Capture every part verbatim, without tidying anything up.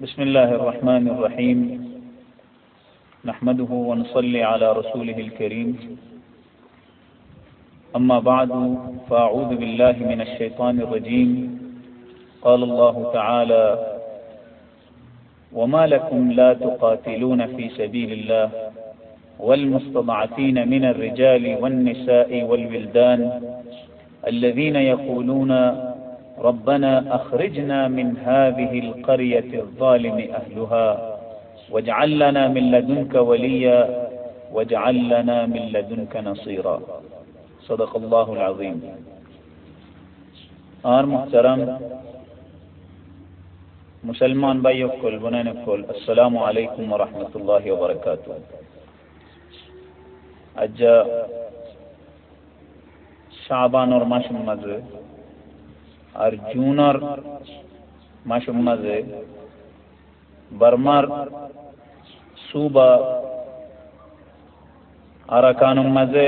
بسم الله الرحمن الرحيم نحمده ونصلي على رسوله الكريم أما بعد فأعوذ بالله من الشيطان الرجيم قال الله تعالى وما لكم لا تقاتلون في سبيل الله والمستضعفين من الرجال والنساء والولدان الذين يقولون ربنا أخرجنا من هذه القرية الظالم أهلها واجعل لنا من لدنك وليا واجعل لنا من لدنك نصيرا صدق الله العظيم. اور محترم مسلمان بھائیو کل بنین کل السلام علیکم ورحمۃ اللہ وبرکاتہ. اج شعبان اور ماشم مزے اور جون اور ماشم مزے برمار صوبہ ارکان مزے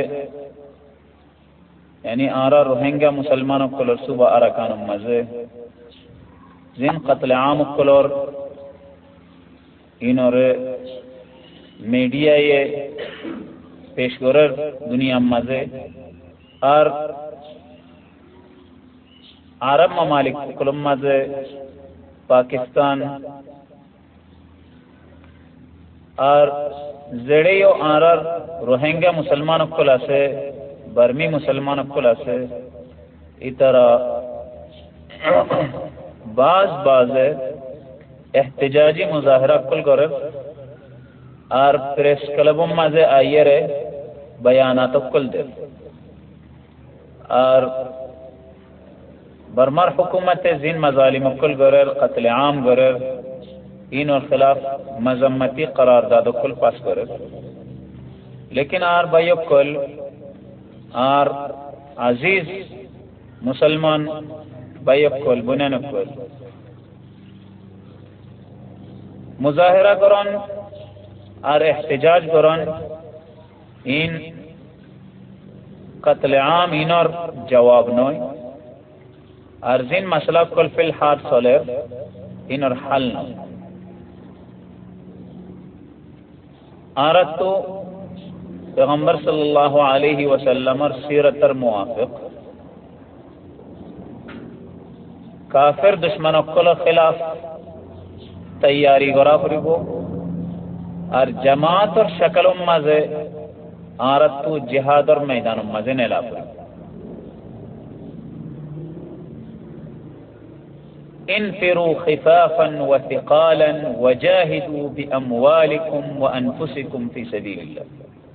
یعنی آرا روہنگا مسلمانوں کلور صوبہ ارکان مزے زین قتل عام کلور ان اور میڈیا یہ پیشگورر دنیا مزے اور عرب ممالک کلم مزے پاکستان اور زڑیو آرر روہنگا مسلمانوں کلا سے برمی مسلمانوں کلا سے اترا بعض بعض احتجاجی مظاہرہ کل گرب اور پریس کلبوں مزے آئیے رے بیانات کل دے اور برمر حکومت زین مظالم کل گرر قتل عام گرر ان اور خلاف مذمتی قرار داد کل پاس گرر. لیکن آر بھائیو کل آر عزیز مسلمان بھائیو کل بنین کل مظاہرہ گران اور احتجاج گران ان قتل عام ان اور جواب نوئی اور زین مسئلہ کل فی الحال سولر ان اور حل نو آرت تو پیغمبر صلی اللہ علیہ وسلم اور سیرت موافق کافر دشمنوں کل خلاف تیاری گرا فریبو اور جماعت اور شکل مزے آرت تو جہاد اور میدان مزے نیلا فریبو. انفروا خفافا وثقالا وجاهدوا باموالكم وانفسكم في سبيل الله.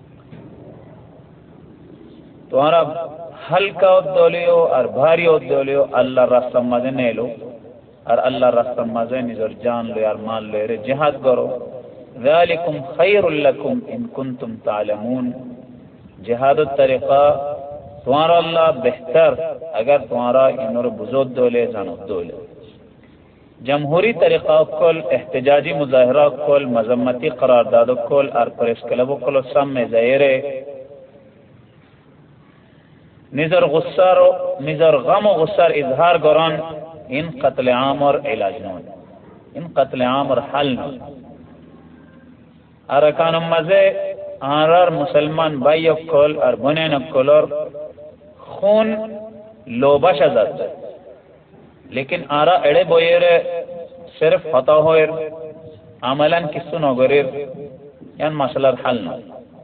تمہارا ہلکا ادولیو اور بھاری ادولیو اللہ راستہ مزے نے لو اور اللہ راستہ مزے نظر جان لو اور مال لو رے جہاد کرو. ذالکم خیر لکم ان کنتم تعلمون. جہاد الطریقہ تمہارا اللہ بہتر اگر تمہارا انور بزرگ دولے جانو دولے. جمہوری طریقہ کل احتجاجی مظاہرہ کل مذمتی قرارداد کل اور پریس کلب کل سم میں ظاہرے نظر غصار نظر غم و غصار اظہار گران ان قتل عام اور علاج نون ان قتل عام اور حل نون. ارکان مزے آرار مسلمان بھائی کل اور بنین کل اور خون لوبا شزاد لیکن آرا اڑے بوئر صرف خطا ہوئر عملاً کسو نوگریر یعنی مسئلہ حل نو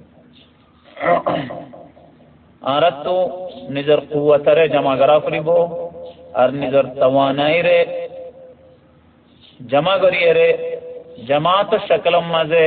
آرت تو نظر قوت رے جمع گرا فریبو اور نظر توانائی رے جمع گری رے جماعت شکل مزے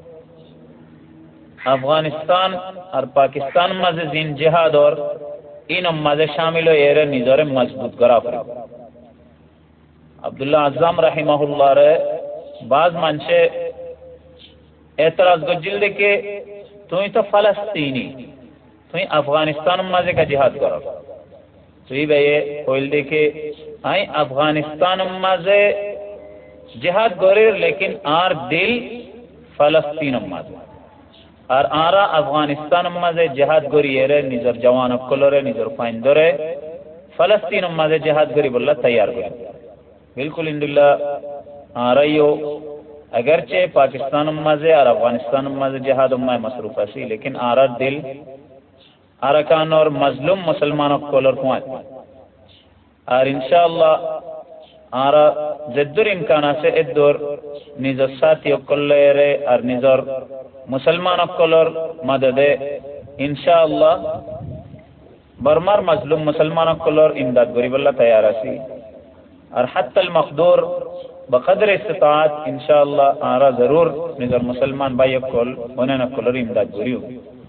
افغانستان اور پاکستان مزے زین جہاد اور ان مزے شامل ہو یہ رے نظر مضبوط گرا فریبو. عبداللہ اعظم رحمہ اللہ رے بعض منشے اعتراض کو جلد کے تو ہی تو فلسطینی تو ہی افغانستان مزے کا جہاد کرو تو ہی بھئی کوئل دے کے آئی افغانستان مزے جہاد گوریر لیکن آر دل فلسطین مزے اور آرا افغانستان مزے جہاد گوری رے نظر جوان کلو رے نظر پائندو رے فلسطین مزے جہاد گوری بلّہ تیار گوری بالکل الحمدللہ آ رہی ہو اگرچہ پاکستان مزے اور افغانستان مزے جہاد میں مصروف سی لیکن آرا دل ارکان اور مظلوم مسلمانوں کو لڑکوائیں اور انشاءاللہ آرا زدر امکانہ سے ادور نظر ساتھی اکل رے اور نظر مسلمان اکلر مدد انشاءاللہ برمار مظلوم مسلمان اکلر امداد غریب اللہ تیار سی اور حتی المقدور بقدر استطاعت انشاءاللہ آرا ضرور نظر مسلمان بھائی اکل انہیں اکلر امداد غریب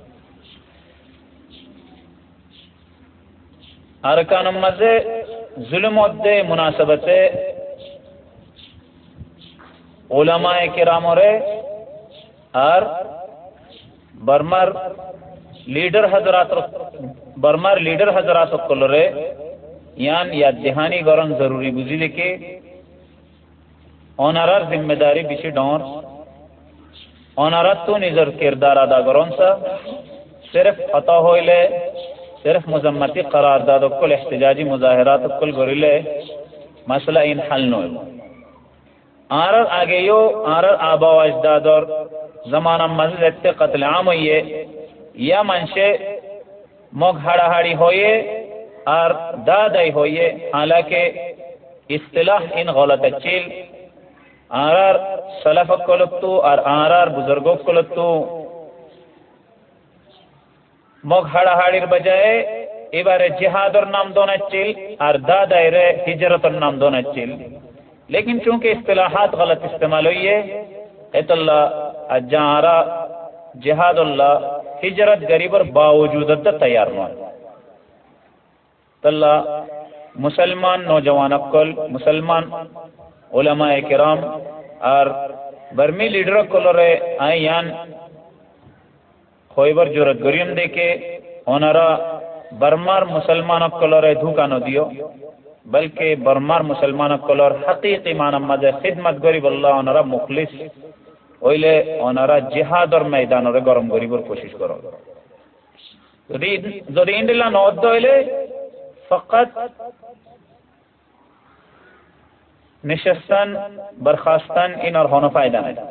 ارکان مزے ظلم دے مناسبت علماء کرام رے اور برمر لیڈر حضرات برمر لیڈر حضرات کل رے یان یا دہانی گورن ضروری بزی لکے اونرار ذمہ داری بشی ڈون اونرات تو نظر کردار ادا گرون سا صرف خطا ہوئلے صرف مذمتی قرار داد کل احتجاجی مظاہرات کل گوریلے مسئلہ ان حل نو آرر آگے یو آرر آبا و اجداد اور زمانہ مزید قتل عام ہوئیے یا منشے مغ ہڑا ہڑی ہوئیے اور دادائی ہوئیے حالانکہ اصطلاح ان غلط چیل آرر سلف کلتو اور آرر بزرگوں کلتو مغ ہڑا ہڑیر بجائے ایبارے جہاد اور نام دونا چیل اور دادائی رے ہجرت اور نام دونا چیل لیکن چونکہ اصطلاحات غلط استعمال ہوئی ہے ایت اللہ اجارا جہاد اللہ ہجرت غریب اور باوجود تیار نہ اللہ مسلمان نوجوان اکل مسلمان علماء کرام اور برمی لیڈر کل رے آئیان خویبر جورت گریم دے کے اونرا برمار مسلمان اکل رے دھوکا نو دیو بلکہ برمار مسلمان کلور حقیقی معنی مدد خدمت گریب اللہ اونرا مخلص اویلے اونرا جہاد اور میدان اور گرم گریب اور کوشش کرو زدی انڈلا نوت دویلے فقط نشستن برخاستن ان اور ہونا فائدہ نہیں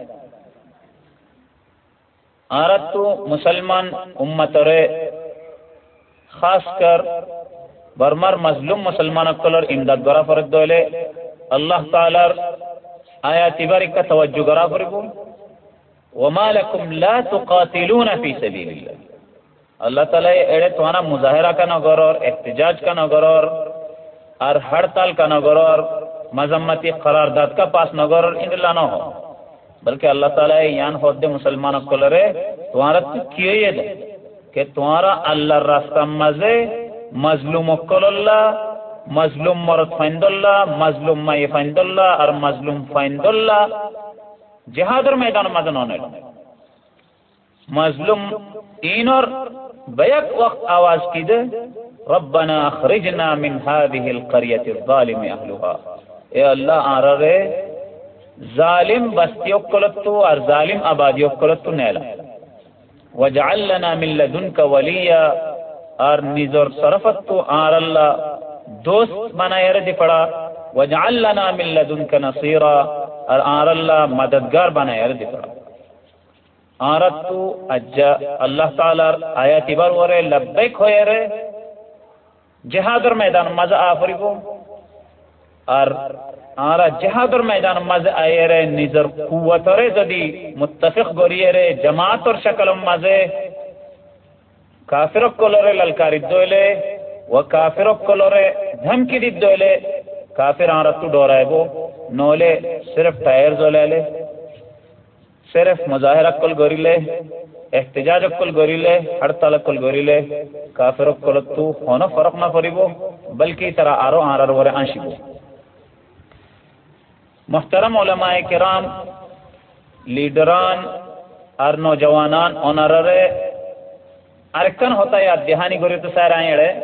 آرت تو مسلمان امت رے خاص کر برمر مظلوم مسلمان کلر امداد گرا فرد دولے اللہ تعالی آیات بارک کا توجہ گرا فرگو وما لکم لا تقاتلون فی سبیل اللہ اللہ تعالی ایڑے توانا مظاہرہ کا نگرور احتجاج کا نگرور اور ہڑتال کا نگرور مذمتی قرارداد کا پاس نگرور ان اللہ نہ ہو بلکہ اللہ تعالی یان خود مسلمان کلرے تمہارا تو کیے دے کہ تمہارا اللہ راستہ مزے مظلوم اکل اللہ مظلوم مرد فیند اللہ مظلوم مائی فیند اللہ اور مظلوم فیند اللہ جہاد اور میدان مدن ہونے مظلوم این اور بیک وقت آواز کی دے ربنا اخرجنا من هذه القرية الظالم اهلها اے اللہ آرے ظالم بستی اکلتو اور ظالم آبادی اکلتو نیلا وجعل لنا من لدنك ولیا اور نظر صرفت تو آر اللہ دوست بنائے ردی پڑا وجعل لنا من لدنك نصیرا اور آر اللہ مددگار بنائے ردی پڑا آرت تو اجا اللہ تعالی آیاتی بار ورے لبیک ہوئے رے جہاد اور میدان مزہ آفری کو اور آرہ جہاد اور میدان مزہ آئے رے نظر قوت رے زدی متفق گوریے رے جماعت اور شکل مزے کافرک کو لورے للکاری دوئلے و کافرک کو لورے دھمکی دی دوئلے کافر آرتو ڈورائے بو نولے صرف ٹائر زولے لے صرف مظاہرہ کل گوری لے احتجاج کل گوری لے ہڑتال کل گوری لے کافرک کو لتو ہونا فرق نہ فری بو بلکہ طرح آرو آرار ورے آنشی بو محترم علماء کرام لیڈران اور نوجوانان اونررے ارکن ہوتا ہے دہانی گوری تو سائر آئیں اڑے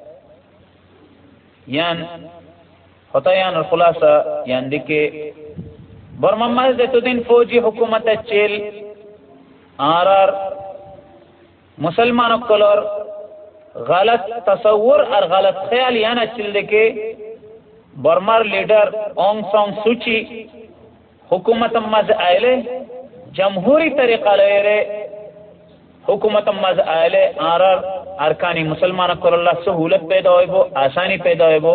یان ہوتا ہے یان خلاصہ یان دیکھے برممز دے تو دن فوجی حکومت چیل آرار مسلمان کلور غلط تصور اور غلط خیال یانا چل دے کے برمار لیڈر اونگ سانگ سوچی حکومت مز آئلے جمہوری طریقہ لے حکومت مز آئلے آرار ارکانی مسلمان کر اللہ سہولت پیدا ہوئے بو آسانی پیدا ہوئے بو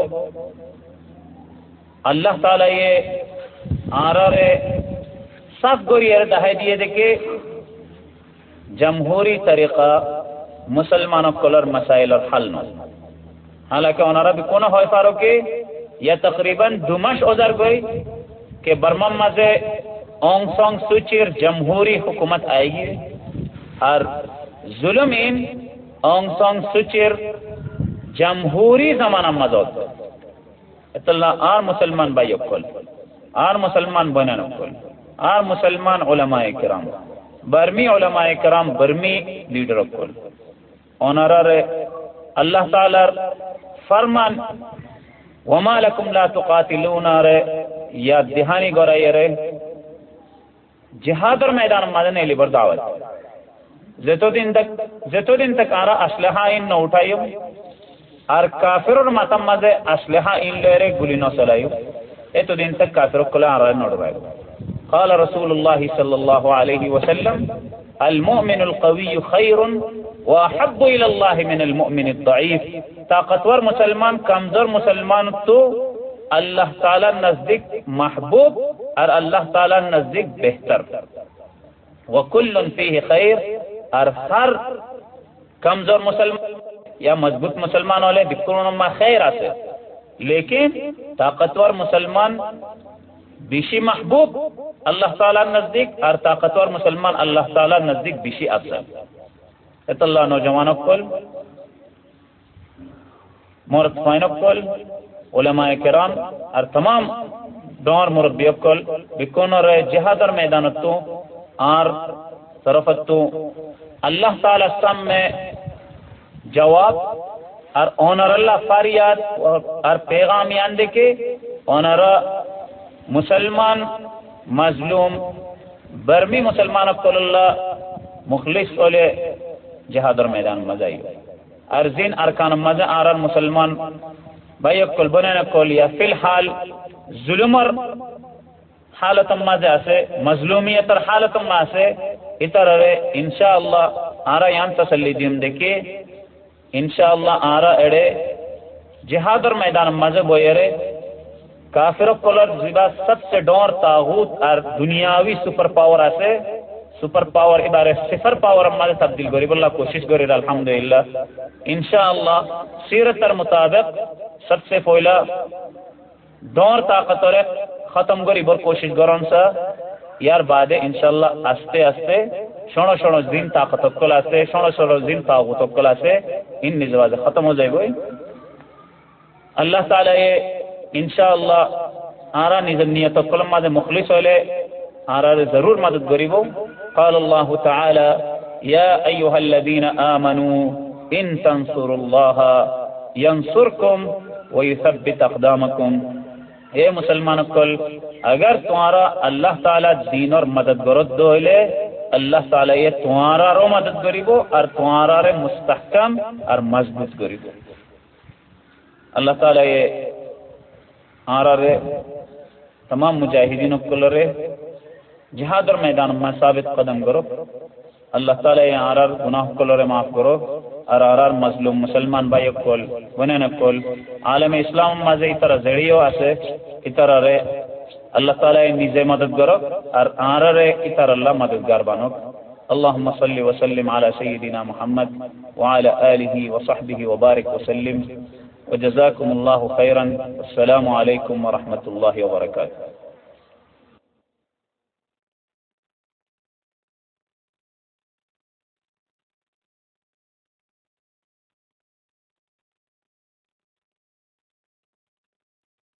اللہ تعالی یہ آرار صاف گوری دہائی دیے دے کہ جمہوری طریقہ مسلمانوں کلر مسائل اور حل نو حالانکہ انہارا بھی کونا ہوئے فارو کہ یا تقریباً دومش اوزار گوئی کہ برمم مزے اونگ سونگ سوچیر جمہوری حکومت آئے گی اور ظلم ان اونگ سونگ سوچیر جمہوری زمانہ مزود اطلاع آر مسلمان بھائی اکل آر مسلمان بنان اکل آر مسلمان علماء کرام برمی علماء کرام برمی لیڈر اکل اونارا رے اللہ تعالی فرمان وما لکم لا تقاتلون رے یا دہانی گورائی رے جہاد اور میدان مدنے لی بردعوت زیتو دن تک زیتو دن تک آرہ اسلحہ ان نہ اٹھائیو اور کافر اور ماتم مزے اسلحہ ان لے رے گلی نو سلائیو اے تو دن تک کافر کلا آرہ نوڑ رہے قال رسول اللہ صلی اللہ علیہ وسلم المؤمن القوی خیر واحب الى اللہ من المؤمن الضعیف طاقتور مسلمان کمزور مسلمان تو اللہ تعالی نزدیک محبوب اور اللہ تعالی نزدیک بہتر وکل فیہ خیر اور ہر کمزور مسلمان یا مضبوط مسلمان والے بکرون ما خیر آتے لیکن طاقتور مسلمان بیشی محبوب اللہ تعالی نزدیک اور طاقتور مسلمان اللہ تعالی نزدیک بیشی افضل ات اللہ نوجوانوں کل مورد خوائنوں کل علماء کرام اور تمام دور مربیوں کل بکونوں رہے جہاد اور میدانتوں اور طرفتوں اللہ تعالی سم میں جواب اور اونر اللہ فاریات اور پیغام یان دے کے اونر مسلمان مظلوم برمی مسلمان کل اللہ مخلص اولے جہاد اور میدان مزائی ارزین ارکان مزا آرار مسلمان بھائی کل بنے کل یا فی الحال ظلم اور حالت مزا سے مظلومیت اور حالت ما سے اتر رہے انشاءاللہ آرہ یان تسلی دیم دیکھے انشاءاللہ آرہ اڑے جہاد اور میدان مزا بوئے رہے کافر کلر زبا سب سے ڈور تاغوت اور دنیاوی سپر پاور آسے سپر پاور ادارے صفر پاور ہمارے تبدیل گوری اللہ کوشش گوری الحمدللہ انشاءاللہ سیرت اور مطابق سب سے پہلا دور طاقت اور ختم گوری بر کوشش گرون سا یار بعد انشاءاللہ آستے آستے شنو شنو دین طاقت کل آستے شنو شنو دین طاقت کل آستے ان نزواز ختم ہو جائے گوئی اللہ تعالی انشاءاللہ آرہ نظمیت کل ماذا مخلص ہو لے آرہ ضرور مدد گریبو قال اللہ تعالی یا ایوہا الذین آمنوا ان تنصروا اللہ ینصرکم ویثبت اقدامکم اے مسلمان کل اگر تمہارا اللہ تعالی دین اور مدد گرد دو لے اللہ تعالی یہ تمہارا رو مدد گریبو اور تمہارا رے مستحکم اور مضبوط گریبو اللہ تعالی یہ آرہ رے تمام مجاہدین کل رے جہاد اور میدان میں ثابت قدم کرو اللہ تعالی یہ آرار گناہ کل رے معاف کرو اور آرار مظلوم مسلمان بھائی کل ونین کل عالم اسلام مزے اترا زڑیو آسے اترا رے اللہ تعالی نیزے مدد کرو اور آرار اترا اللہ مددگار بانو اللہم صلی وسلم علی سیدنا محمد وعلی آلہ وصحبہ وبارک وسلم وجزاکم اللہ خیرا السلام علیکم ورحمۃ اللہ وبرکاتہ.